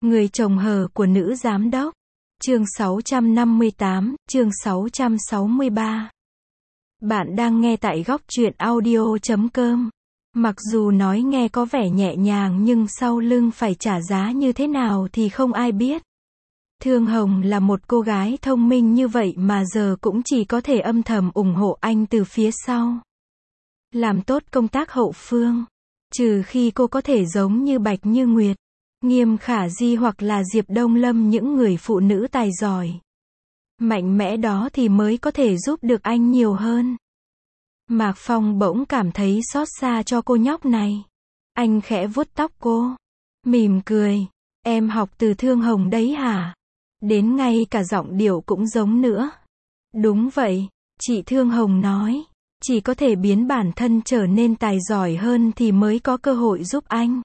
Người chồng hờ của nữ giám đốc. Chương 658, chương 663. Bạn đang nghe tại góc truyện audio.com. Mặc dù nói nghe có vẻ nhẹ nhàng nhưng sau lưng phải trả giá như thế nào thì không ai biết. Thương Hồng là một cô gái thông minh như vậy mà giờ cũng chỉ có thể âm thầm ủng hộ anh từ phía sau. Làm tốt công tác hậu phương. Trừ khi cô có thể giống như Bạch Như Nguyệt, Nghiêm Khả Di hoặc là Diệp Đông Lâm, những người phụ nữ tài giỏi, mạnh mẽ đó thì mới có thể giúp được anh nhiều hơn. Mạc Phong bỗng cảm thấy xót xa cho cô nhóc này. Anh khẽ vuốt tóc cô, mỉm cười. Em học từ Thương Hồng đấy hả? Đến ngay cả giọng điệu cũng giống nữa. Đúng vậy, chị Thương Hồng nói, chỉ có thể biến bản thân trở nên tài giỏi hơn thì mới có cơ hội giúp anh.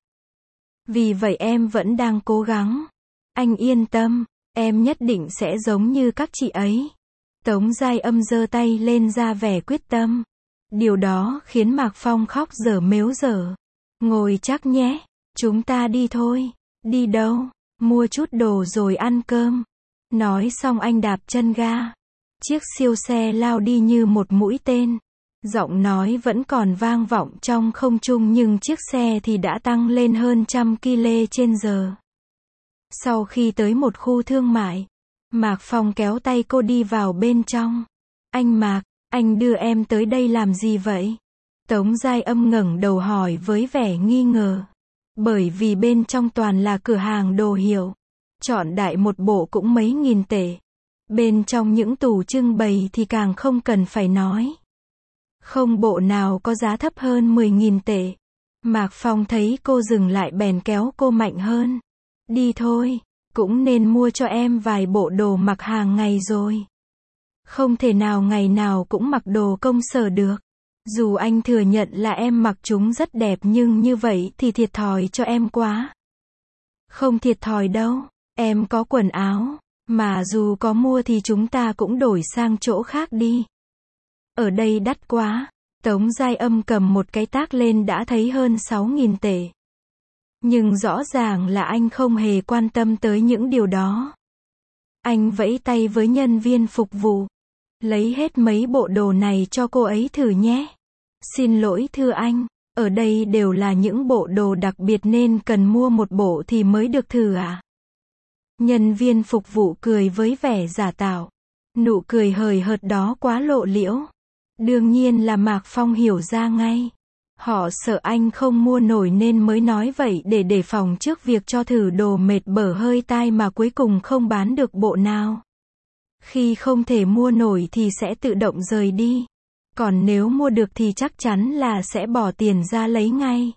Vì vậy em vẫn đang cố gắng. Anh yên tâm, em nhất định sẽ giống như các chị ấy. Tống Giai Âm giơ tay lên ra vẻ quyết tâm. Điều đó khiến Mạc Phong khóc dở mếu dở. Ngồi chắc nhé, chúng ta đi thôi. Đi đâu? Mua chút đồ rồi ăn cơm. Nói xong anh đạp chân ga. Chiếc siêu xe lao đi như một mũi tên. Giọng nói vẫn còn vang vọng trong không trung nhưng chiếc xe thì đã tăng lên hơn 100 km/h. Sau khi tới một khu thương mại, Mạc Phong kéo tay cô đi vào bên trong. Anh Mạc, anh đưa em tới đây làm gì vậy? Tống Giai Âm ngẩng đầu hỏi với vẻ nghi ngờ. Bởi vì bên trong toàn là cửa hàng đồ hiệu. Chọn đại một bộ cũng mấy nghìn tệ. Bên trong những tủ trưng bày thì càng không cần phải nói. Không bộ nào có giá thấp hơn 10.000 tệ. Mạc Phong thấy cô dừng lại bèn kéo cô mạnh hơn. Đi thôi, cũng nên mua cho em vài bộ đồ mặc hàng ngày rồi. Không thể nào ngày nào cũng mặc đồ công sở được. Dù anh thừa nhận là em mặc chúng rất đẹp nhưng như vậy thì thiệt thòi cho em quá. Không thiệt thòi đâu, em có quần áo, mà dù có mua thì chúng ta cũng đổi sang chỗ khác đi. Ở đây đắt quá. Tống Giai Âm cầm một cái tag lên đã thấy hơn 6.000 tệ. Nhưng rõ ràng là anh không hề quan tâm tới những điều đó. Anh vẫy tay với nhân viên phục vụ. Lấy hết mấy bộ đồ này cho cô ấy thử nhé. Xin lỗi thưa anh, ở đây đều là những bộ đồ đặc biệt nên cần mua một bộ thì mới được thử à? Nhân viên phục vụ cười với vẻ giả tạo. Nụ cười hời hợt đó quá lộ liễu. Đương nhiên là Mạc Phong hiểu ra ngay. Họ sợ anh không mua nổi nên mới nói vậy để đề phòng trước việc cho thử đồ mệt bở hơi tai mà cuối cùng không bán được bộ nào. Khi không thể mua nổi thì sẽ tự động rời đi. Còn nếu mua được thì chắc chắn là sẽ bỏ tiền ra lấy ngay.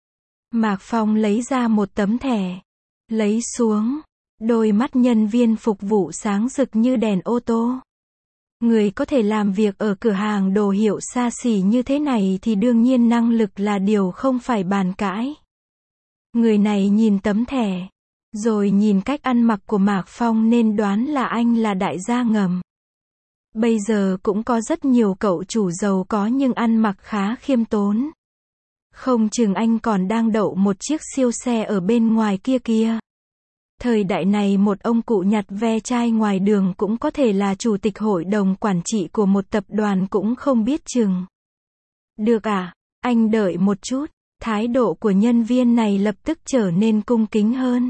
Mạc Phong lấy ra một tấm thẻ. Lấy xuống. Đôi mắt nhân viên phục vụ sáng rực như đèn ô tô. Người có thể làm việc ở cửa hàng đồ hiệu xa xỉ như thế này thì đương nhiên năng lực là điều không phải bàn cãi. Người này nhìn tấm thẻ, rồi nhìn cách ăn mặc của Mạc Phong nên đoán là anh là đại gia ngầm. Bây giờ cũng có rất nhiều cậu chủ giàu có nhưng ăn mặc khá khiêm tốn. Không chừng anh còn đang đậu một chiếc siêu xe ở bên ngoài kia kìa. Thời đại này một ông cụ nhặt ve chai ngoài đường cũng có thể là chủ tịch hội đồng quản trị của một tập đoàn cũng không biết chừng. Được à, anh đợi một chút. Thái độ của nhân viên này lập tức trở nên cung kính hơn.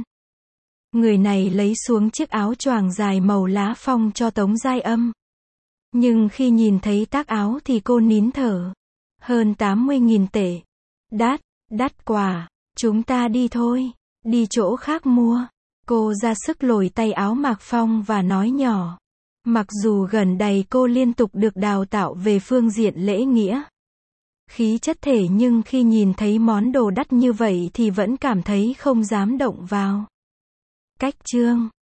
Người này lấy xuống chiếc áo choàng dài màu lá phong cho Tống Giai Âm. Nhưng khi nhìn thấy tag áo thì cô nín thở. Hơn 80.000 tệ. Đắt quá. Chúng ta đi thôi. Đi chỗ khác mua. Cô ra sức lồi tay áo Mạc Phong và nói nhỏ. Mặc dù gần đây cô liên tục được đào tạo về phương diện lễ nghĩa, khí chất thể nhưng khi nhìn thấy món đồ đắt như vậy thì vẫn cảm thấy không dám động vào. Cách chương